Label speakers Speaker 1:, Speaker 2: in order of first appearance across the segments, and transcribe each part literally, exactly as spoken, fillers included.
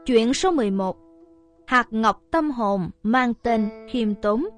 Speaker 1: Chuyện số mười một. Hạt ngọc tâm hồn mang tên khiêm tốn.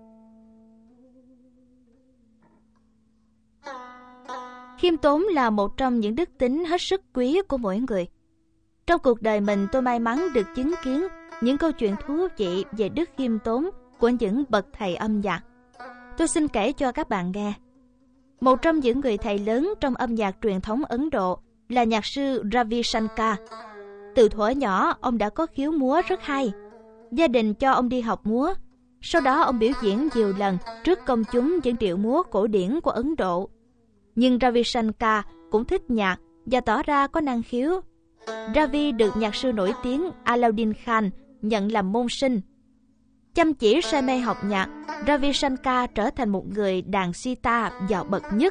Speaker 1: Khiêm tốn là một trong những đức tính hết sức quý của mỗi người. Trong cuộc đời mình, tôi may mắn được chứng kiến những câu chuyện thú vị về đức khiêm tốn của những bậc thầy âm nhạc. Tôi xin kể cho các bạn nghe. Một trong những người thầy lớn trong âm nhạc truyền thống Ấn Độ là nhạc sư Ravi Shankar. Từ thuở nhỏ, ông đã có khiếu múa rất hay. Gia đình cho ông đi học múa. Sau đó ông biểu diễn nhiều lần trước công chúng những điệu múa cổ điển của Ấn Độ. Nhưng Ravi Shankar cũng thích nhạc và tỏ ra có năng khiếu. Ravi được nhạc sư nổi tiếng Alauddin Khan nhận làm môn sinh. Chăm chỉ say mê học nhạc, Ravi Shankar trở thành một người đàn sitar giỏi bậc nhất.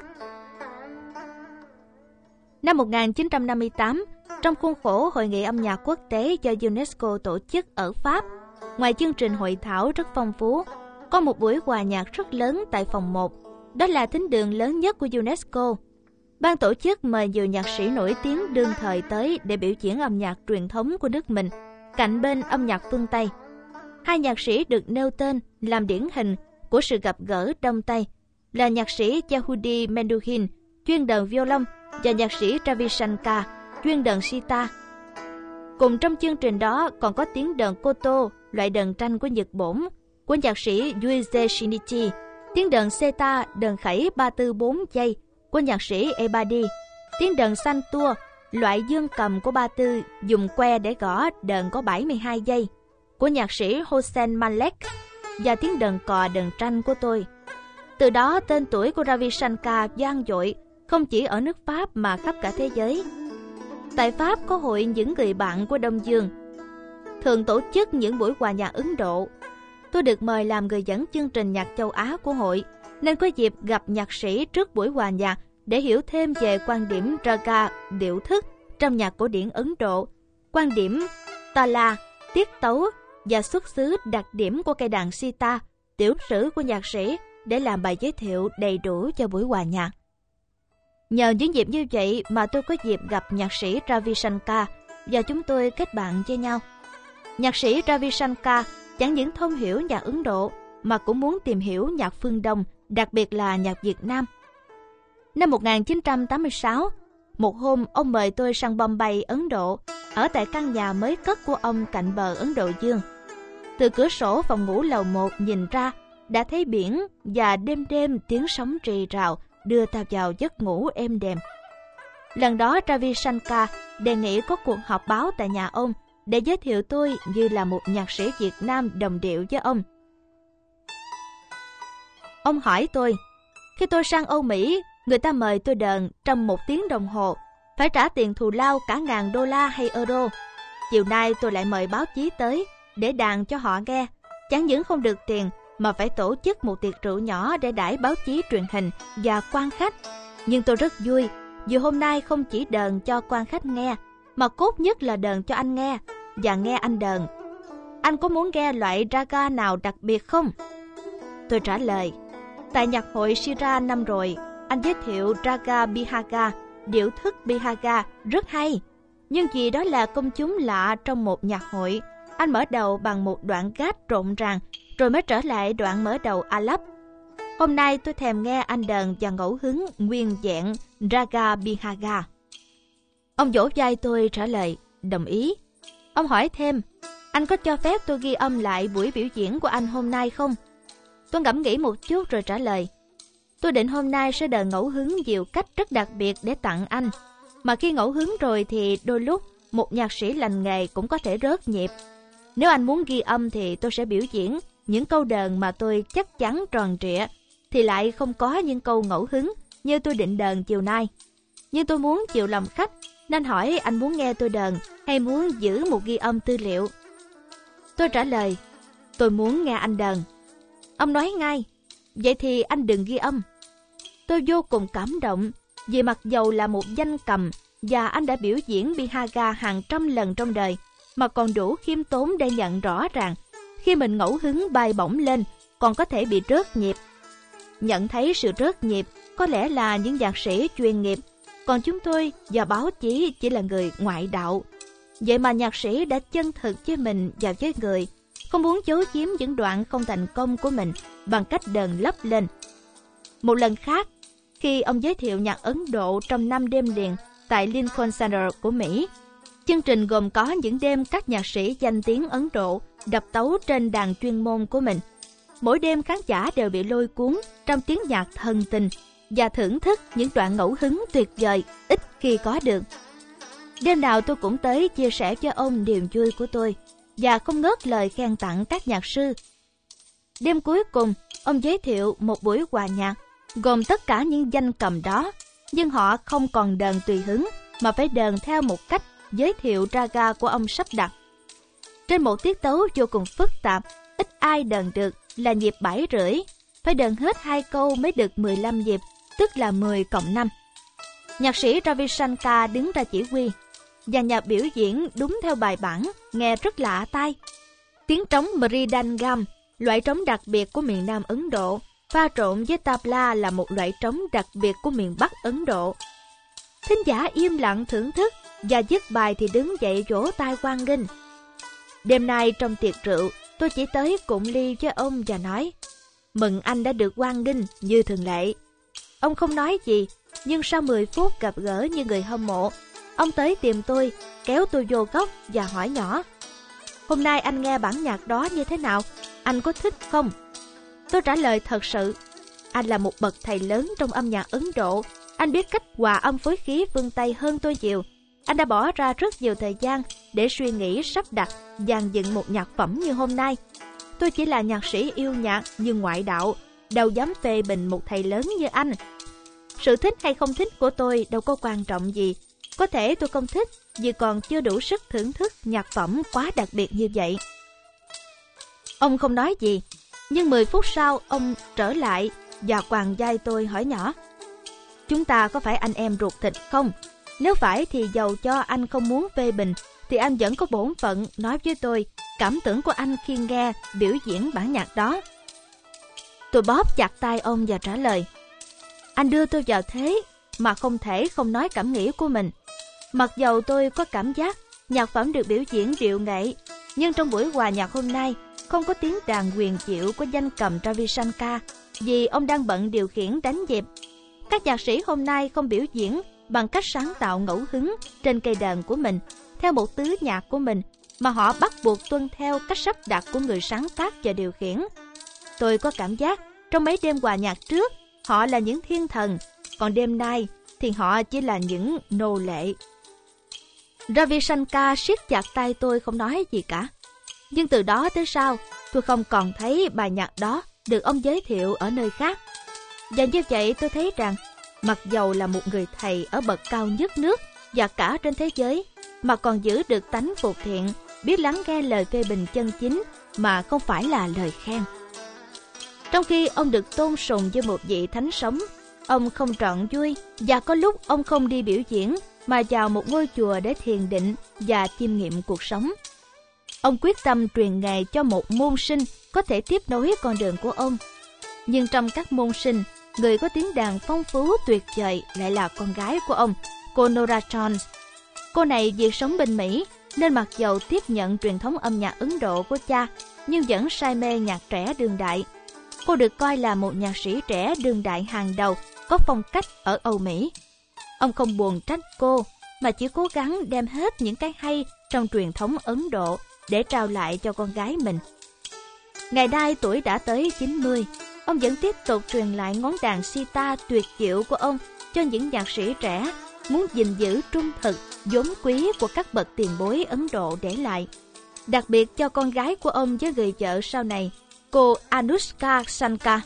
Speaker 1: Năm một nghìn chín trăm năm mươi tám, trong khuôn khổ Hội nghị âm nhạc quốc tế do UNESCO tổ chức ở Pháp, ngoài chương trình hội thảo rất phong phú, có một buổi hòa nhạc rất lớn tại phòng một. Đó là thính đường lớn nhất của UNESCO. Ban tổ chức mời nhiều nhạc sĩ nổi tiếng đương thời tới để biểu diễn âm nhạc truyền thống của nước mình, cạnh bên âm nhạc phương Tây. Hai nhạc sĩ được nêu tên làm điển hình của sự gặp gỡ Đông Tây là nhạc sĩ Yehudi Menuhin, chuyên đờn violon, và nhạc sĩ Ravi Shankar, chuyên đờn sitar. Cùng trong chương trình đó còn có tiếng đờn koto, loại đờn tranh của Nhật Bản, của nhạc sĩ Yuichi Shinichi, tiếng đờn seta, đờn khẩy ba tư bốn giây của nhạc sĩ Ebadi, tiếng đờn santur, loại dương cầm của ba tư dùng que để gõ đờn có bảy mươi hai giây của nhạc sĩ Hossein Malek, và tiếng đờn cò đờn tranh của tôi. Từ đó tên tuổi của Ravi Shankar vang dội không chỉ ở nước Pháp mà khắp cả thế giới. Tại Pháp có hội những người bạn của Đông Dương, thường tổ chức những buổi hòa nhạc Ấn Độ. Tôi được mời làm người dẫn chương trình nhạc châu Á của hội, nên có dịp gặp nhạc sĩ trước buổi hòa nhạc để hiểu thêm về quan điểm raga, điệu thức trong nhạc cổ điển Ấn Độ, quan điểm tala, tiết tấu và xuất xứ đặc điểm của cây đàn sitar, tiểu sử của nhạc sĩ để làm bài giới thiệu đầy đủ cho buổi hòa nhạc. Nhờ những dịp như vậy mà tôi có dịp gặp nhạc sĩ Ravi Shankar và chúng tôi kết bạn với nhau. Nhạc sĩ Ravi Shankar chẳng những thông hiểu nhạc Ấn Độ mà cũng muốn tìm hiểu nhạc phương Đông, đặc biệt là nhạc Việt Nam. Năm một nghìn chín trăm tám mươi sáu, một hôm ông mời tôi sang Bombay, Ấn Độ, ở tại căn nhà mới cất của ông cạnh bờ Ấn Độ Dương. Từ cửa sổ phòng ngủ lầu một nhìn ra đã thấy biển, và đêm đêm tiếng sóng rì rào đưa ta vào giấc ngủ êm đềm. Lần đó Ravi Shankar đề nghị có cuộc họp báo tại nhà ông để giới thiệu tôi như là một nhạc sĩ Việt Nam đồng điệu với ông. Ông hỏi tôi, khi tôi sang Âu Mỹ, người ta mời tôi đờn trong một tiếng đồng hồ, phải trả tiền thù lao cả ngàn đô la hay euro. Chiều nay tôi lại mời báo chí tới để đàn cho họ nghe, chẳng những không được tiền mà phải tổ chức một tiệc rượu nhỏ để đãi báo chí truyền hình và quan khách. Nhưng tôi rất vui vì hôm nay không chỉ đờn cho quan khách nghe, mà cốt nhất là đờn cho anh nghe và nghe anh đờn. Anh có muốn nghe loại raga nào đặc biệt không? Tôi trả lời, tại nhạc hội Shira năm rồi, anh giới thiệu raga Bihaga, điệu thức Bihaga rất hay. Nhưng vì đó là công chúng lạ trong một nhạc hội, anh mở đầu bằng một đoạn gát rộn ràng, rồi mới trở lại đoạn mở đầu Alap. Hôm nay tôi thèm nghe anh đờn và ngẫu hứng nguyên vẹn raga Bihaga. Ông vỗ vai tôi trả lời, đồng ý. Ông hỏi thêm, anh có cho phép tôi ghi âm lại buổi biểu diễn của anh hôm nay không? Tôi ngẫm nghĩ một chút rồi trả lời, tôi định hôm nay sẽ đờn ngẫu hứng nhiều cách rất đặc biệt để tặng anh. Mà khi ngẫu hứng rồi thì đôi lúc một nhạc sĩ lành nghề cũng có thể rớt nhịp. Nếu anh muốn ghi âm thì tôi sẽ biểu diễn những câu đờn mà tôi chắc chắn tròn trịa, thì lại không có những câu ngẫu hứng như tôi định đờn chiều nay. Nhưng tôi muốn chiều lòng khách, nên hỏi anh muốn nghe tôi đờn hay muốn giữ một ghi âm tư liệu. Tôi trả lời, tôi muốn nghe anh đờn. Ông nói ngay, vậy thì anh đừng ghi âm. Tôi vô cùng cảm động, vì mặc dầu là một danh cầm và anh đã biểu diễn Bihaga hàng trăm lần trong đời, mà còn đủ khiêm tốn để nhận rõ ràng khi mình ngẫu hứng bay bổng lên còn có thể bị rớt nhịp. Nhận thấy sự rớt nhịp có lẽ là những nhạc sĩ chuyên nghiệp, còn chúng tôi và báo chí chỉ là người ngoại đạo. Vậy mà nhạc sĩ đã chân thực với mình và với người, không muốn giấu giếm những đoạn không thành công của mình bằng cách đờn lấp lên. Một lần khác, khi ông giới thiệu nhạc Ấn Độ trong năm đêm liền tại Lincoln Center của Mỹ, chương trình gồm có những đêm các nhạc sĩ danh tiếng Ấn Độ đập tấu trên đàn chuyên môn của mình. Mỗi đêm khán giả đều bị lôi cuốn trong tiếng nhạc thần tình và thưởng thức những đoạn ngẫu hứng tuyệt vời ít khi có được. Đêm nào tôi cũng tới chia sẻ cho ông niềm vui của tôi và không ngớt lời khen tặng các nhạc sư. Đêm cuối cùng, ông giới thiệu một buổi hòa nhạc gồm tất cả những danh cầm đó, nhưng họ không còn đờn tùy hứng mà phải đờn theo một cách giới thiệu raga của ông sắp đặt. Trên một tiết tấu vô cùng phức tạp, ít ai đờn được là nhịp bảy rưỡi, phải đờn hết hai câu mới được mười lăm nhịp, tức là mười cộng năm. Nhạc sĩ Ravi Shankar đứng ra chỉ huy, và nhạc biểu diễn đúng theo bài bản, nghe rất lạ tai. Tiếng trống Mridangam, loại trống đặc biệt của miền Nam Ấn Độ, pha trộn với tabla là một loại trống đặc biệt của miền Bắc Ấn Độ. Thính giả im lặng thưởng thức, và dứt bài thì đứng dậy vỗ tay hoan nghênh. Đêm nay trong tiệc rượu, tôi chỉ tới cụng ly với ông và nói: "Mừng anh đã được hoan nghênh như thường lệ." Ông không nói gì, nhưng sau mười phút gặp gỡ như người hâm mộ, ông tới tìm tôi, kéo tôi vô góc và hỏi nhỏ: "Hôm nay anh nghe bản nhạc đó như thế nào? Anh có thích không?" Tôi trả lời thật sự: "Anh là một bậc thầy lớn trong âm nhạc Ấn Độ. Anh biết cách hòa âm phối khí phương Tây hơn tôi nhiều. Anh đã bỏ ra rất nhiều thời gian để suy nghĩ, sắp đặt, dàn dựng một nhạc phẩm như hôm nay. Tôi chỉ là nhạc sĩ yêu nhạc nhưng ngoại đạo, đâu dám phê bình một thầy lớn như anh. Sự thích hay không thích của tôi đâu có quan trọng gì. Có thể tôi không thích vì còn chưa đủ sức thưởng thức nhạc phẩm quá đặc biệt như vậy." Ông không nói gì, nhưng mười phút sau ông trở lại và quàng vai tôi hỏi nhỏ: "Chúng ta có phải anh em ruột thịt không? Nếu phải thì dầu cho anh không muốn phê bình thì anh vẫn có bổn phận nói với tôi cảm tưởng của anh khi nghe biểu diễn bản nhạc đó." Tôi bóp chặt tay ông và trả lời: "Anh đưa tôi vào thế mà không thể không nói cảm nghĩ của mình. Mặc dầu tôi có cảm giác nhạc phẩm được biểu diễn điệu nghệ, nhưng trong buổi hòa nhạc hôm nay không có tiếng đàn huyền diệu của danh cầm Ravi Shankar vì ông đang bận điều khiển đánh dẹp. Các nhạc sĩ hôm nay không biểu diễn bằng cách sáng tạo ngẫu hứng trên cây đàn của mình theo một tứ nhạc của mình, mà họ bắt buộc tuân theo cách sắp đặt của người sáng tác và điều khiển. Tôi có cảm giác trong mấy đêm hòa nhạc trước họ là những thiên thần, còn đêm nay thì họ chỉ là những nô lệ." Ravi Shankar siết chặt tay tôi không nói gì cả. Nhưng từ đó tới sau, tôi không còn thấy bài nhạc đó được ông giới thiệu ở nơi khác. Và như vậy tôi thấy rằng, mặc dầu là một người thầy ở bậc cao nhất nước và cả trên thế giới, mà còn giữ được tánh phục thiện, biết lắng nghe lời phê bình chân chính mà không phải là lời khen. Trong khi ông được tôn sùng như một vị thánh sống, ông không trọn vui, và có lúc ông không đi biểu diễn mà vào một ngôi chùa để thiền định và chiêm nghiệm cuộc sống. Ông quyết tâm truyền nghề cho một môn sinh có thể tiếp nối con đường của ông. Nhưng trong các môn sinh, người có tiếng đàn phong phú tuyệt vời lại là con gái của ông, cô Nora Jones. Cô này vì sống bên Mỹ nên mặc dầu tiếp nhận truyền thống âm nhạc Ấn Độ của cha, nhưng vẫn say mê nhạc trẻ đương đại. Cô được coi là một nhạc sĩ trẻ đương đại hàng đầu, có phong cách ở Âu Mỹ. Ông không buồn trách cô, mà chỉ cố gắng đem hết những cái hay trong truyền thống Ấn Độ để trao lại cho con gái mình. Ngày nay tuổi đã tới chín mươi, ông vẫn tiếp tục truyền lại ngón đàn sitar tuyệt diệu của ông cho những nhạc sĩ trẻ muốn gìn giữ trung thực vốn quý của các bậc tiền bối Ấn Độ để lại, đặc biệt cho con gái của ông với người vợ sau này, cô Anushka Shankar.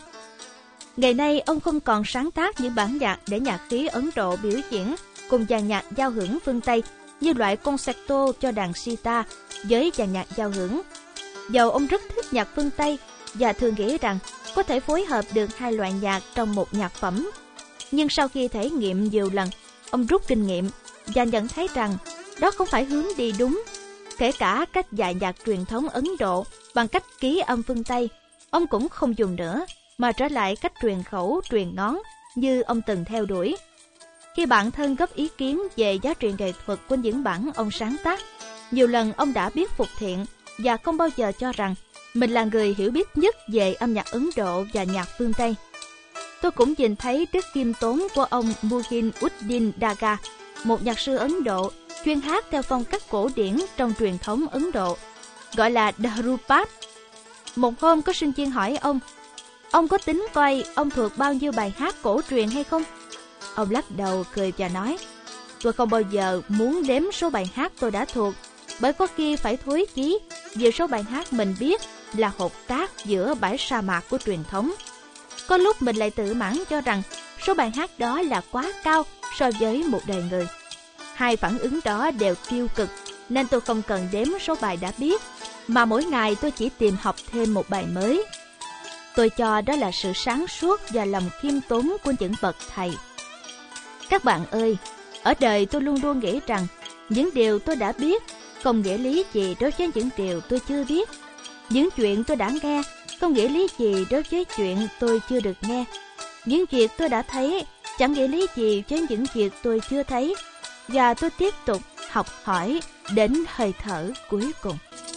Speaker 1: Ngày nay ông không còn sáng tác những bản nhạc để nhạc khí Ấn Độ biểu diễn cùng dàn nhạc giao hưởng phương Tây như loại concerto cho đàn sitar với dàn nhạc giao hưởng. Dầu ông rất thích nhạc phương Tây và thường nghĩ rằng có thể phối hợp được hai loại nhạc trong một nhạc phẩm, nhưng sau khi thể nghiệm nhiều lần, ông rút kinh nghiệm và nhận thấy rằng đó không phải hướng đi đúng. Kể cả cách dạy nhạc truyền thống Ấn Độ bằng cách ký âm phương Tây, ông cũng không dùng nữa, mà trở lại cách truyền khẩu, truyền ngón như ông từng theo đuổi. Khi bạn thân góp ý kiến về giá trị nghệ thuật của những bản ông sáng tác, Nhiều lần ông đã biết phục thiện và không bao giờ cho rằng mình là người hiểu biết nhất về âm nhạc Ấn Độ và nhạc phương Tây. Tôi cũng nhìn thấy đức khiêm tốn của ông Muhin-ud-din Daga, một nhạc sư Ấn Độ chuyên hát theo phong cách cổ điển trong truyền thống Ấn Độ, gọi là Dhrupada. Một hôm có sinh viên hỏi ông, ông có tính coi ông thuộc bao nhiêu bài hát cổ truyền hay không? Ông lắc đầu cười và nói, tôi không bao giờ muốn đếm số bài hát tôi đã thuộc, bởi có khi phải thối chí vì số bài hát mình biết là hột cát giữa bãi sa mạc của truyền thống. Có lúc mình lại tự mãn cho rằng số bài hát đó là quá cao so với một đời người. Hai phản ứng đó đều tiêu cực, nên tôi không cần đếm số bài đã biết, mà mỗi ngày tôi chỉ tìm học thêm một bài mới. Tôi cho đó là sự sáng suốt và lòng khiêm tốn của những bậc thầy. Các bạn ơi, ở đời tôi luôn luôn nghĩ rằng những điều tôi đã biết không nghĩa lý gì đối với những điều tôi chưa biết. Những chuyện tôi đã nghe không nghĩa lý gì đối với chuyện tôi chưa được nghe. Những việc tôi đã thấy chẳng nghĩa lý gì với những việc tôi chưa thấy. Và tôi tiếp tục học hỏi đến hơi thở cuối cùng.